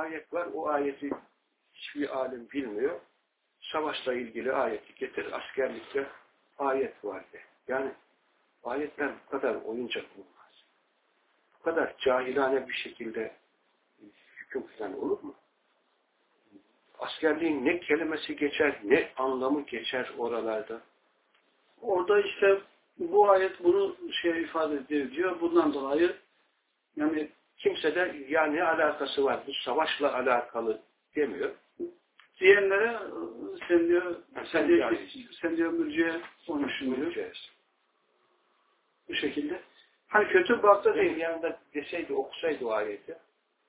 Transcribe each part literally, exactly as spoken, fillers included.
ayet var. O ayeti hiçbir alim bilmiyor. Savaşla ilgili ayeti getir. Askerlikte ayet var de. Yani ayetler bu kadar oyuncak olmaz. Bu kadar cahilane bir şekilde hüküm falan olur mu? Askerliğin ne kelimesi geçer, ne anlamı geçer oralarda. Orada işte bu ayet bunu şey ifade ediyor diyor. Bundan dolayı yani kimse de ya ne alakası var, bu savaşla alakalı demiyor. Diyenlere sen diyor sen, sen diyor, yani, sen diyor mürciye olmuşsun diyor. Mürciyes. Bu şekilde. Hani kötü bakta değil. Yanında deseydi, okusaydı o ayeti.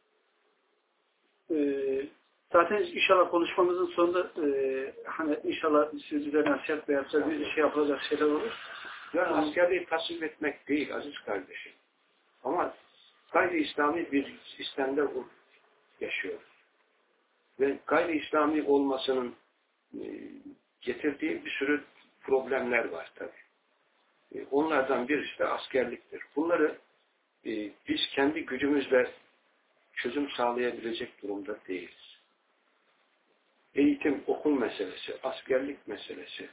Ee, zaten inşallah konuşmamızın sonunda e, hani inşallah sizlere nasihat veya bir şey yapılacak şeyler olur. Yani askerliği tasvip etmek değil aziz kardeşim. Ama gayri İslami bir sistemde yaşıyoruz. Ve gayri İslami olmasının e, getirdiği bir sürü problemler var tabii. E, onlardan birisi de askerliktir. Bunları e, biz kendi gücümüzle çözüm sağlayabilecek durumda değiliz. Eğitim, okul meselesi, askerlik meselesi.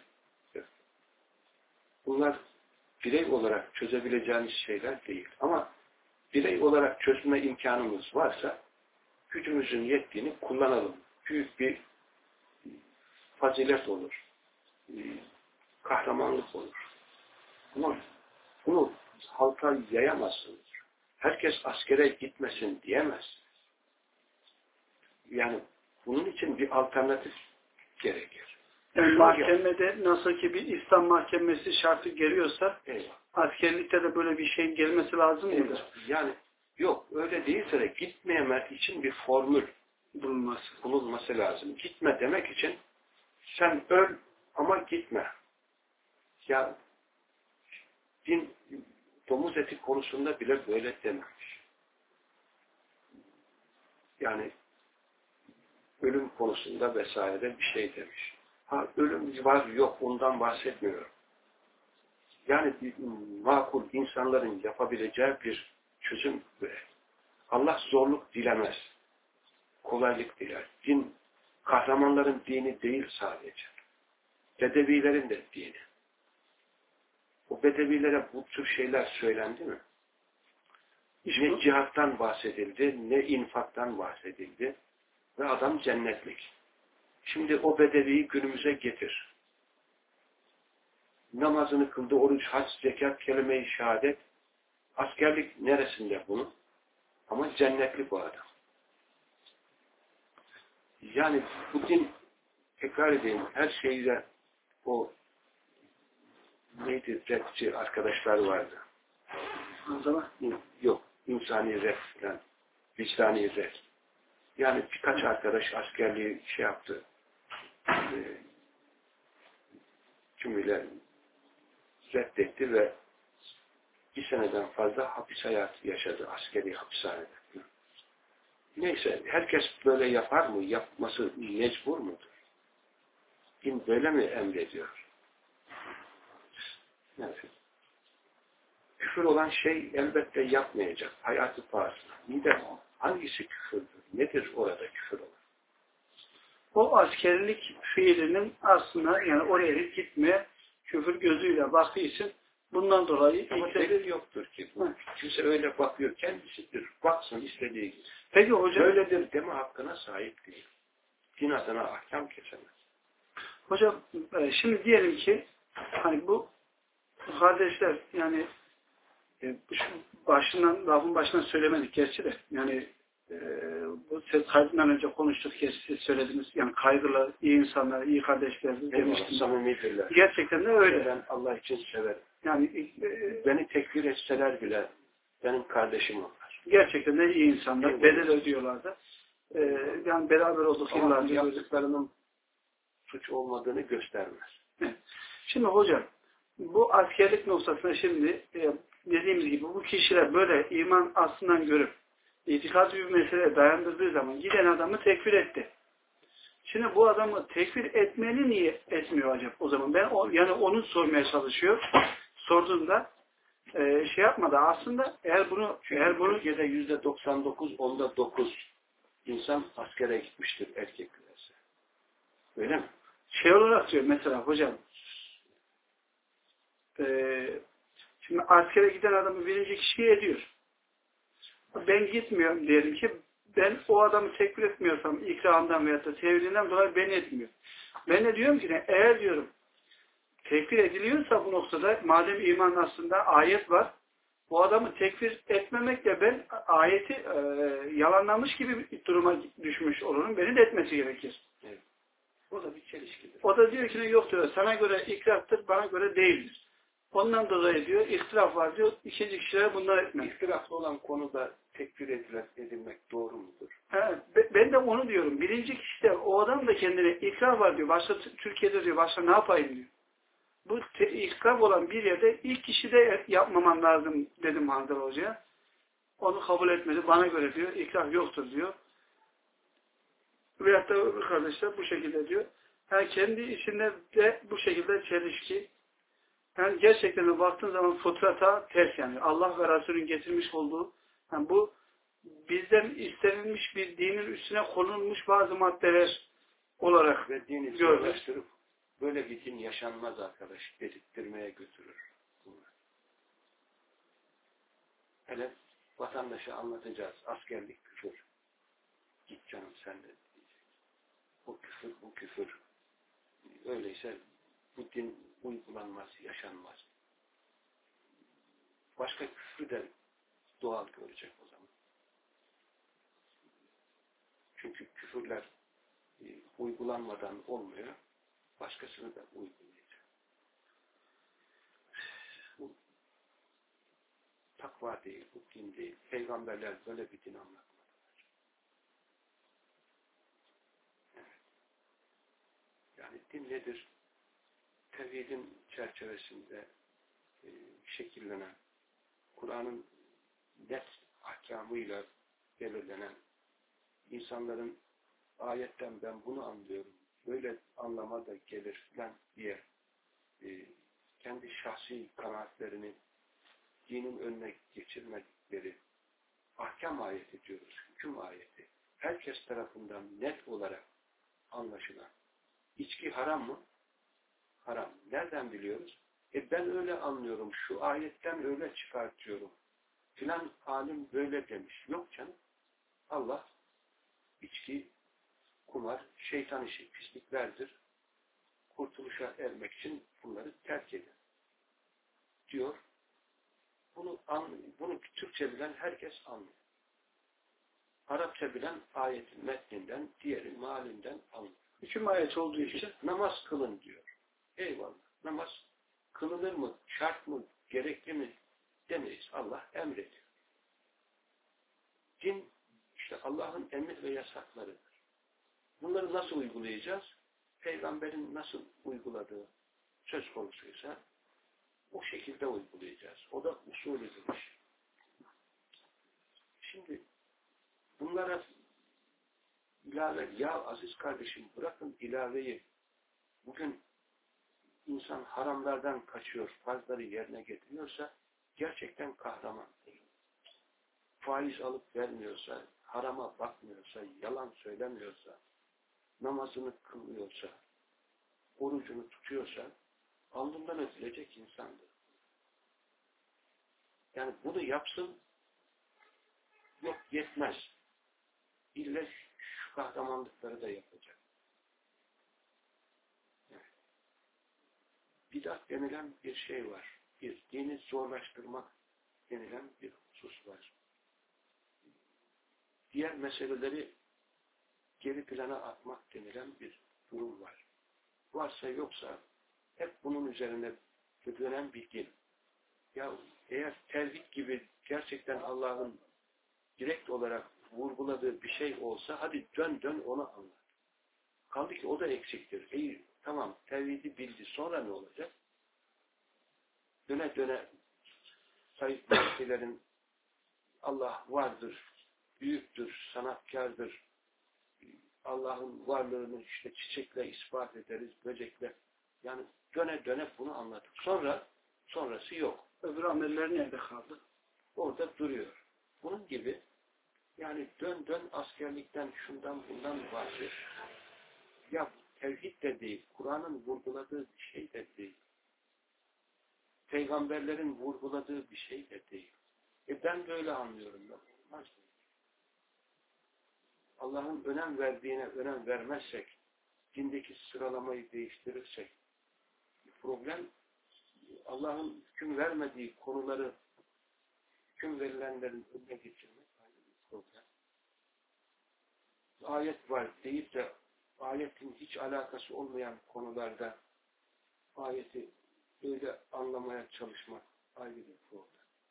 Bunlar birey olarak çözebileceğimiz şeyler değil. Ama birey olarak çözme imkanımız varsa gücümüzün yettiğini kullanalım. Büyük bir fazilet olur. Kahramanlık olur. Ama bunu halka yayamazsınız. Herkes askere gitmesin diyemez. Yani bunun için bir alternatif gerekir. Yani mahkemede nasıl ki bir İslam mahkemesi şartı geliyorsa eyvallah, askerlikte de böyle bir şeyin gelmesi lazım mıdır? Yani yok öyle değilse de gitmeyemek için bir formül bulunması. bulunması lazım. Gitme demek için sen öl ama gitme. Ya din domuz eti konusunda bile böyle dememiş. Yani ölüm konusunda vesaire bir şey demiş. Ha ölüm var yok ondan bahsetmiyorum. Yani makul insanların yapabileceği bir çözüm ve Allah zorluk dilemez. Kolaylık diler. Din kahramanların dini değil sadece. Bedevilerin de dini. O bedevilere bu tür şeyler söylendi mi? İşte ne cihattan bahsedildi, ne infaktan bahsedildi ve adam cennetlik. Şimdi o bedeviyi günümüze getir. Namazını kıldı, oruç, hac, zekat, kelime-i şehadet. Askerlik neresinde bunun? Ama cennetlik o adam. Yani bu din, tekrar edeyim, her şeyde o neydi, rapçi arkadaşlar vardı. O zaman yok, insani rap falan, vicdani rap. Yani birkaç arkadaş askerliği şey yaptı. E, tümüyle reddetti ve bir seneden fazla hapis hayatı yaşadı askeri hapishanede. Neyse, herkes böyle yapar mı? Yapması mecbur mudur? Din böyle mi emrediyor? Evet. Küfür olan şey elbette yapmayacak. Hayatı pahasına. Bir de hangisi küfürdür? Nedir orada küfür olan? o askerlik fiilinin aslında yani oraya gitmeye küfür gözüyle baktığı için bundan dolayı ama delil yoktur ki. Bu. Kimse öyle bakıyor. Kendisidir. Baksın istediği gibi. Peki hocam. Böyledir deme hakkına sahip değil. Din adına ahkam kesemez. Hocam şimdi diyelim ki hani bu kardeşler yani başından, lafın başından söylemedik gerçi de yani e, bu ses kaydından önce konuştuk gerçi siz söylediniz yani kaygılı, iyi insanlar, iyi kardeşler demiştiniz. Samimidirler. Gerçekten de öyle. Ben Allah için severim. Yani e, beni tekfir etseler bile benim kardeşim onlar. Gerçekten de iyi insanlar. Evet. Bedel ödüyorlar da. E, yani beraber olduk yıllarca. Yaptıklarının suç olmadığını göstermez. Evet. Şimdi hocam bu askerlik noktasında şimdi e, dediğimiz gibi bu kişiler böyle iman aslından görüp itikadi bir meseleye dayandırdığı zaman giden adamı tekfir etti. Şimdi bu adamı tekfir etmeli niye etmiyor acaba o zaman? Ben o, yani onu sormaya çalışıyor. Sorduğunda e, şey yapmadı. Aslında eğer bunu Çünkü eğer bunu Türkiye'de yüzde doksan dokuz onda dokuz insan askere gitmiştir erkeklerse. Öyle mi? Şey olarak diyor mesela hocam, e, şimdi askere giden adamı birinci kişiye ediyor. Ben gitmiyorum diyelim ki, ben o adamı tekfir etmiyorsam ikramdan veyahut da sevdiğinden dolayı beni etmiyor. Ben de diyorum ki ne, eğer diyorum tekfir ediliyorsa bu noktada, madem imanın aslında ayet var, bu adamı tekfir etmemekle ben ayeti e, yalanlamış gibi bir duruma düşmüş olurum. Beni de etmesi gerekir. Evet. O da bir çelişkidir. O da diyor ki ne, yok diyor, sana göre ikraftır, bana göre değildir. Ondan dolayı diyor, ihtilaf var diyor, ikinci kişilere bunlar etmez. İhtilaflı olan konuda tekfir edilmek doğru mudur? Evet, ben de onu diyorum. Birinci kişide o adam da kendine ikraf var diyor. Başka Türkiye'de diyor, başka ne yapayım diyor. Bu ikraf olan bir yerde ilk kişide yapmaman lazım dedim Handal Hoca'ya. Onu kabul etmedi. Bana göre diyor, ikraf yoktur diyor. Veyahut da kardeşler bu şekilde diyor. Yani kendi içinde de bu şekilde çelişki. Yani gerçekten de baktığın zaman fıtrata ters yani. Allah ve Resul'ün getirmiş olduğu, yani bu bizden istenilmiş bir dinin üstüne konulmuş bazı maddeler olarak ve dini görürüz. zorlaştırıp böyle bir din yaşanmaz arkadaş dedirtmeye götürür. Bunlar. Hele vatandaşa anlatacağız. Askerlik küfür. Git canım sen de diyecek. Bu küfür, bu küfür. Öyleyse bu din uygulanmaz, yaşanmaz. Başka küfrü de doğal görecek o zaman. Çünkü küfürler e, uygulanmadan olmuyor. Başkasını da uygulayacak. Bu takva değil, bu din değil. Peygamberler böyle bir din anlatmadılar. Evet. Yani din nedir? Tevhidin çerçevesinde e, şekillenen, Kur'an'ın net ahkamıyla belirlenen, insanların ayetten ben bunu anlıyorum, böyle anlama da gelir falan diye e, kendi şahsi kanaatlerini dinin önüne geçirmedikleri ahkam ayeti diyoruz, hüküm ayeti. Herkes tarafından net olarak anlaşılan. İçki haram mı? Haram. Nereden biliyoruz? E ben öyle anlıyorum, şu ayetten öyle çıkartıyorum. Filan alim böyle demiş. Yok canım. Allah içki, kumar, şeytan işi, pisliklerdir. Kurtuluşa ermek için bunları terk edin. Diyor. Bunu, bunu Türkçe bilen herkes anlıyor. Arapça bilen ayetin metninden, diğeri malinden anlıyor. Hüküm ayet olduğu için namaz kılın diyor. Eyvallah. Namaz kılınır mı, şart mı, gerekli mi demeyiz. Allah emrediyor. Din işte Allah'ın emir ve yasaklarıdır. Bunları nasıl uygulayacağız? Peygamberin nasıl uyguladığı söz konusuysa o şekilde uygulayacağız. O da usulüdür. Şimdi bunlara ilave, ya aziz kardeşim bırakın ilaveyi. Bugün insan haramlardan kaçıyor, farzları yerine getiriyorsa gerçekten kahraman. Faiz alıp vermiyorsa, harama bakmıyorsa, yalan söylemiyorsa, namazını kılıyorsa, orucunu tutuyorsa alnından öpülecek insandır. Yani bunu yapsın, yok yetmez. İlle şu kahramanlıkları da yapacak. Evet. Bidat denilen bir şey var. Bir dini zorlaştırmak denilen bir husus var. Diğer meseleleri geri plana atmak denilen bir durum var. Varsa yoksa hep bunun üzerine dönen bir din. Ya eğer tevhid gibi gerçekten Allah'ın direkt olarak vurguladığı bir şey olsa hadi dön dön onu anlat. Kaldı ki o da eksiktir. İyi, tamam tevhidi bildi sonra ne olacak? Döne döne sayıp meselerin Allah vardır, büyüktür, sanatkardır. Allah'ın varlığını işte çiçekle ispat ederiz, böcekle. Yani döne döne bunu anlatır. Sonra sonrası yok. öbür ameller nerede kaldı? Orada duruyor. Bunun gibi Yani dön dön askerlikten, şundan bundan bahset. Ya tevhid de değil, Kur'an'ın vurguladığı bir şey de değil. Peygamberlerin vurguladığı bir şey de değil. E ben böyle anlıyorum. Olmaz mı? Allah'ın önem verdiğine önem vermezsek, dindeki sıralamayı değiştirirsek, problem Allah'ın hüküm vermediği konuları hüküm verilenlerin önüne geçirmek ayrı bir problem. Ayet var deyip de ayetin hiç alakası olmayan konularda ayeti böyle anlamaya çalışmak ayrı bir problem.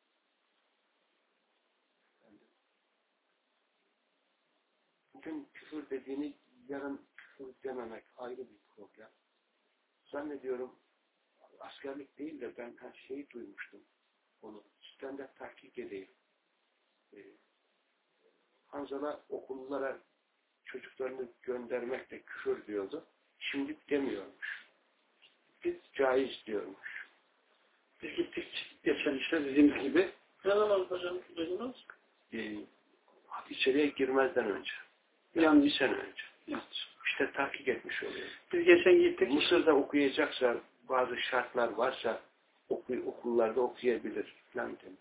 Yani bugün küfür dediğini yarın küfür dememek ayrı bir problem. Zannediyorum askerlik değil de ben her şeyi duymuştum. Onu sizden de tahkik edeyim. Ee, Hanzala okullara çocuklarını göndermek de küfür diyordu. Şimdi demiyormuş. Biz caiz diyormuş. Biz gittik geçen işte dediğimiz gibi. Ne zaman hocam duydunuz? Ee, içeriye girmezden önce. Yani Yani bir sene önce. yanlış. İşte tahkik etmiş oluyor. Biz geçen gittik. Mısır'da okuyacaksa bazı şartlar varsa oku, okullarda okuyabilir falan demiş.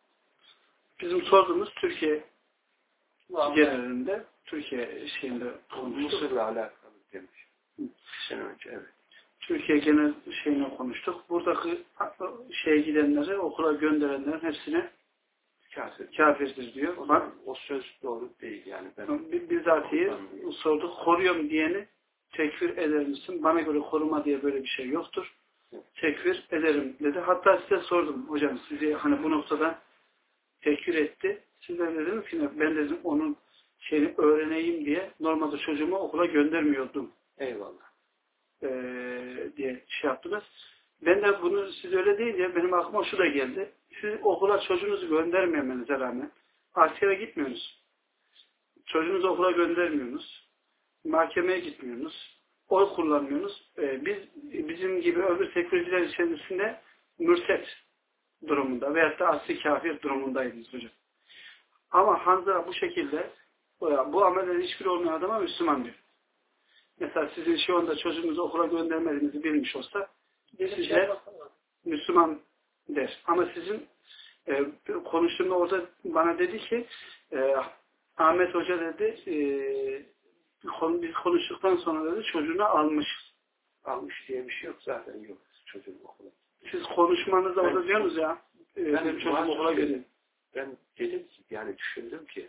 Bizim sorduğumuz Türkiye genelinde, Türkiye şeyinde konuştuk. Mısır'la alakalı demiş. Bir sene önce evet. Türkiye genel şeyine konuştuk. Buradaki şeye gidenleri, okula gönderenlerin hepsine Kafir. kafirdir diyor. O, Bak, o söz doğru değil yani. Ben bizatihi sorduk. Koruyorum diyeni tekfir eder misin? Bana göre koruma diye böyle bir şey yoktur. Tekfir ederim dedi. Hatta size sordum hocam, sizi hani bu noktada tekfir etti. Siz de dediniz ki ben dedim onun şeyini öğreneyim diye normalde çocuğumu okula göndermiyordum. Eyvallah. Ee, diye şey yaptınız. Ben de bunu siz öyle deyince benim aklıma şu da geldi. Siz okula çocuğunuzu göndermemenize rağmen askere gitmiyorsunuz. Çocuğunuzu okula göndermiyorsunuz. Mahkemeye gitmiyorsunuz. Oy kullanmıyorsunuz. Ee, biz bizim gibi öbür tekfirciler içerisinde mürtet durumunda veyahut da asli kafir durumundaydınız hocam. Ama Hanzala bu şekilde bu amellerin hiçbiri olmayan adama Müslüman diyor. Mesela sizin şu anda çocuğunuzu okula göndermediğinizi bilmiş olsa size Müslüman der. Ama sizin e, konuştuğumda orada bana dedi ki e, Ahmet Hoca dedi e, biz konuştuktan sonra dedi çocuğunu almış. Almış diye bir şey yok zaten yok çocuğun okula. Siz konuşmanızda orada Ben- diyorsunuz ya e, Ben, benim çocuğum okula gönderin. ben dedim ki yani düşündüm ki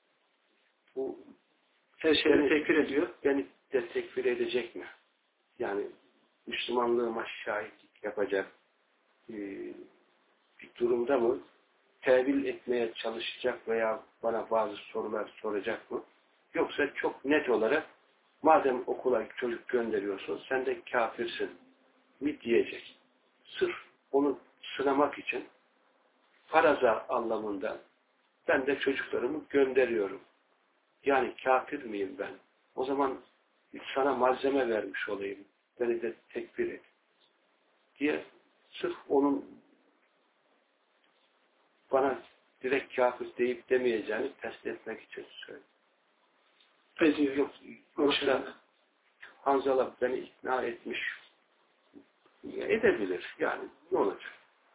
bu Her şeyi beni, tekfir ediyor. beni de tekfir edecek mi? Yani Müslümanlığıma şahitlik yapacak e, bir durumda mı? Tevil etmeye çalışacak veya bana bazı sorular soracak mı? Yoksa çok net olarak madem okula çocuk gönderiyorsun sen de kafirsin mi diyecek. Sırf onu sınamak için faraza anlamında ben de çocuklarımı gönderiyorum. Yani kafir miyim ben? O zaman sana malzeme vermiş olayım. Beni de tekfir et. Diye sırf onun bana direkt kafir deyip demeyeceğini test etmek için söyledim. Ediyor. Yok, yoksa Hanzala beni ikna etmiş. Edebilir. Yani ne olacak?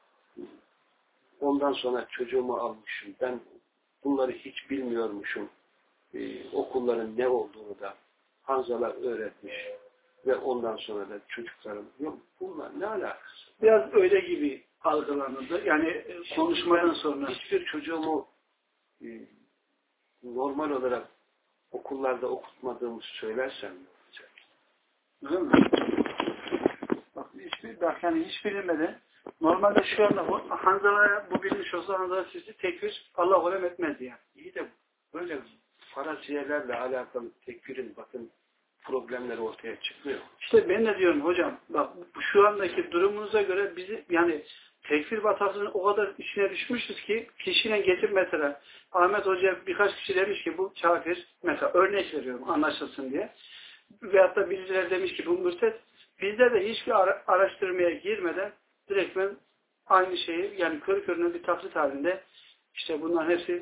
Ondan sonra çocuğumu almışım. Ben bunları hiç bilmiyormuşum. Ee, okulların ne olduğunu da Hanzala öğretmiş. Ve ondan sonra da çocuklarım yok. Bunlar ne alakası? Biraz öyle gibi algılanırdı. Yani konuşmadan sonra. Hiçbir çocuğumu e, normal olarak okullarda okutmadığımı söylersem ne olacak? Öyle mi? Bak, hiçbir, bak yani hiç bilinmeden normalde şu anda Hanzala'ya bu bilmiş olsa Hanzala sizi tekfir Allah alem etmezdi yani. İyi de böyle faraziyelerle alakalı tekfirin bakın problemleri ortaya çıkmıyor. İşte ben de diyorum hocam bak şu andaki durumunuza göre bizi yani tekfir batasının o kadar içine düşmüşüz ki kişiyle geçip mesela Ahmet Hoca birkaç kişi demiş ki bu kafir mesela örnek veriyorum anlaşılsın diye veyahut da birileri demiş ki bu mürtet bizde de hiçbir ara araştırmaya girmeden direktmen aynı şeyi yani körü körüne bir taklit halinde işte bunların hepsi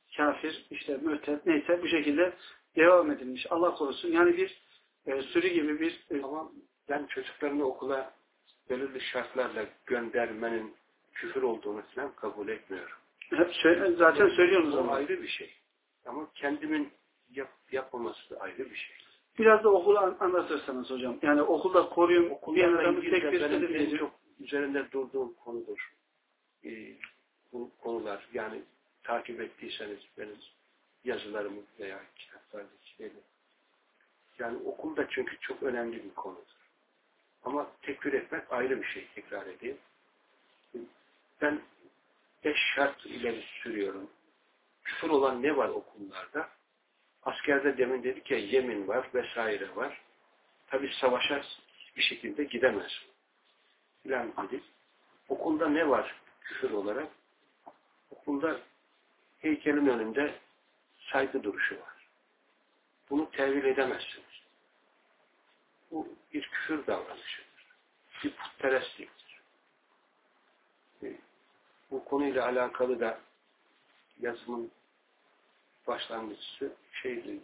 kafir, işte mürted neyse bu şekilde devam edilmiş. Allah korusun. Yani bir e, sürü gibi bir e, Ama ben çocuklarını okula belirli şartlarla göndermenin küfür olduğunu falan kabul etmiyorum. hep söyle, zaten söylüyorsunuz O ama. ayrı bir şey. Ama kendimin yap, yapmaması da ayrı bir şey. Biraz da okulu an, anlatırsanız hocam. Yani okulda koruyun diyen Okullarla adamı ilgili de tekfir benim en edilecek. çok üzerinde durduğum konudur. Ee, bu konular yani takip ettiyseniz benim yazılarımı veya kitaplardaki şeyleri. Yani okulda çünkü çok önemli bir konudur. Ama tekfir etmek ayrı bir şey, tekrar edeyim. Ben beş şart ileri sürüyorum. Küfür olan ne var okullarda? Askerde demin dedik ya yemin var vesaire var. Tabi savaşa bir şekilde gidemez. Filan dedik. Okulda ne var küfür olarak? Okulda heykelin önünde saygı duruşu var. Bunu tevil edemezsiniz. Bu bir küfür davranışıdır. Bir putperestliktir. Bu konuyla alakalı da yazımın başlangıcısı şeydi.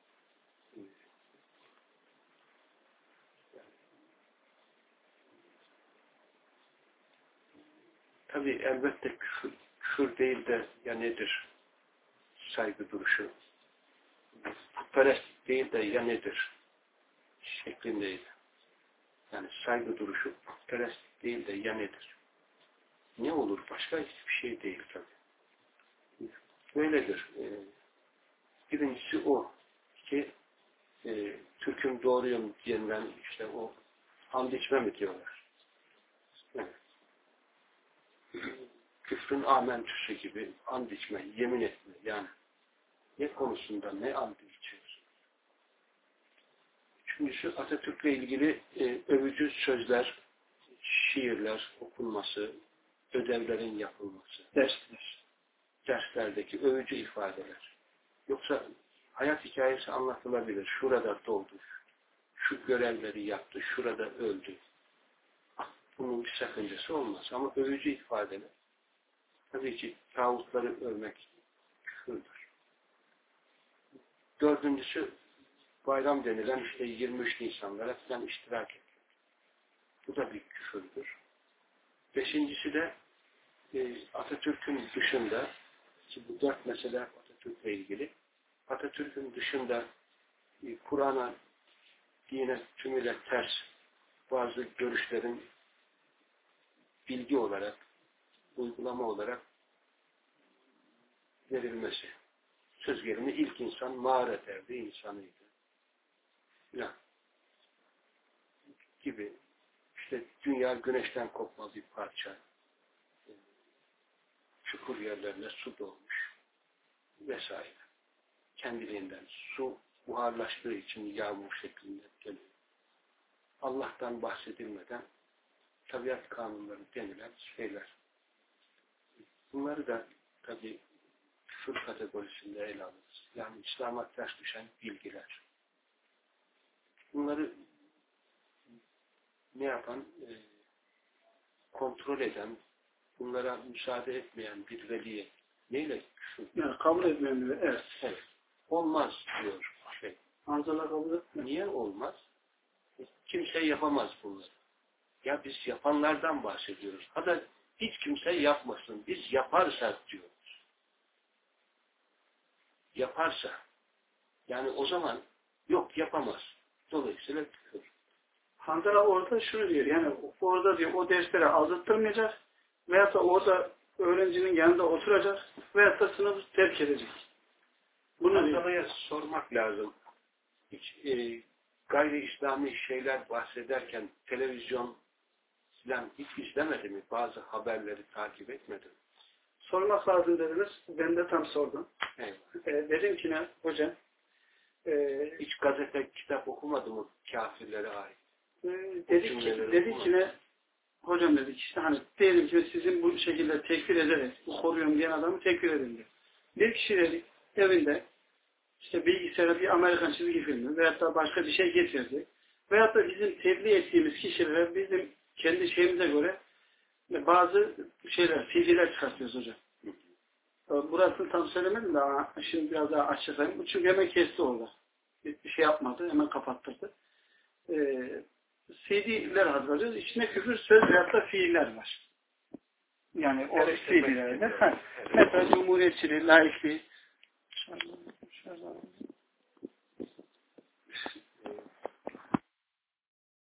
Tabii elbette küfür, küfür değil de ya nedir saygı duruşu? Putperestlik değil de ya nedir şeklindeydi. Yani saygı duruşu putperestlik değil de ya nedir? Ne olur başka hiçbir şey değil tabii. Böyledir. Ee, birincisi o ki e, Türk'üm doğruyum diyenden işte o and içme mi diyorlar. Evet. Küfrün amentüsü gibi and içme, yemin etme yani ne konusunda ne and içiyorsun. Üçüncüsü Atatürk'le ilgili e, övücü sözler, şiirler okunması, ödevlerin yapılması, Dersler. derslerdeki övücü ifadeler. Yoksa hayat hikayesi anlatılabilir. Şurada doğdu, şu görevleri yaptı, şurada öldü. Bunun bir sakıncası olmaz. Ama övücü ifadeler, tabii ki tağutları övmek küfürdür. Dördüncüsü bayram denilen işte yirmi üç Nisanlara falan iştirak etmek. Bu da bir küfürdür. Beşincisi de e, Atatürk'ün dışında, ki bu dört mesele Atatürk'le ilgili, Atatürk'ün dışında e, Kur'an'a, dine tümüyle ters bazı görüşlerin bilgi olarak, uygulama olarak verilmesi. Söz gelimi ilk insan mağaret erdi insanıydı. Ya, gibi. İşte dünya güneşten kopma bir parça. Çukur yerlerine su dolmuş. Vesaire. Kendiliğinden su buharlaştığı için yağmur şeklinde geliyor. Allah'tan bahsedilmeden tabiat kanunları denilen şeyler. Bunları da tabii küfür kategorisinde ele alırız. Yani İslam'a ters düşen bilgiler. Bunları ne yapan, e, kontrol eden, bunlara müsaade etmeyen bir veliye neyle küfür? Yani kabul etmeyen bile. Evet. Evet. Olmaz diyor şey. Anzala kabul etmiyor. Niye olmaz? E, kimse yapamaz bunları. Ya biz yapanlardan bahsediyoruz. Hadi hiç kimse yapmasın. Biz yaparsak diyoruz. Yaparsa. Yani o zaman yok yapamaz. Dolayısıyla küfür. Handala orada şunu diyor. Yani orada diyor o derslere aldırtmayacak veyahut da orada öğrencinin yanında oturacak veyahut da sınıfı terk edecek. Bunu Handala'ya sormak lazım. Hiç e, gayri İslami şeyler bahsederken televizyon falan hiç izlemedi mi? Bazı haberleri takip etmedi mi? sormak lazım dediniz. Ben de tam sordum. Evet. E, dedim ki ne hocam? E, Hiç gazete, kitap okumadı mı kafirlere ait? e, dedik ki, dedik ki ne hocam dedik işte hani diyelim ki sizin bu şekilde tekfir ederek bu koruyorum diyen adamı tekfir edildi. Bir kişi dedik evinde işte bilgisayara bir Amerikan çizgi filmi veyahut da başka bir şey getirdi. Veyahut da bizim tebliğ ettiğimiz kişilere bizim kendi şeyimize göre bazı şeyler, C D'ler çıkartıyoruz hocam. Burasını tam söylemedim de ama şimdi biraz daha açıklayayım. Çünkü hemen kesti orada. Bir şey yapmadı. Hemen kapattırdı. Ee, C D'ler hazırlıyoruz. İçinde küfür söz veyahut da fiiller var. Yani o C D'lerde. Mesela cumhuriyetçiliği, laikliği.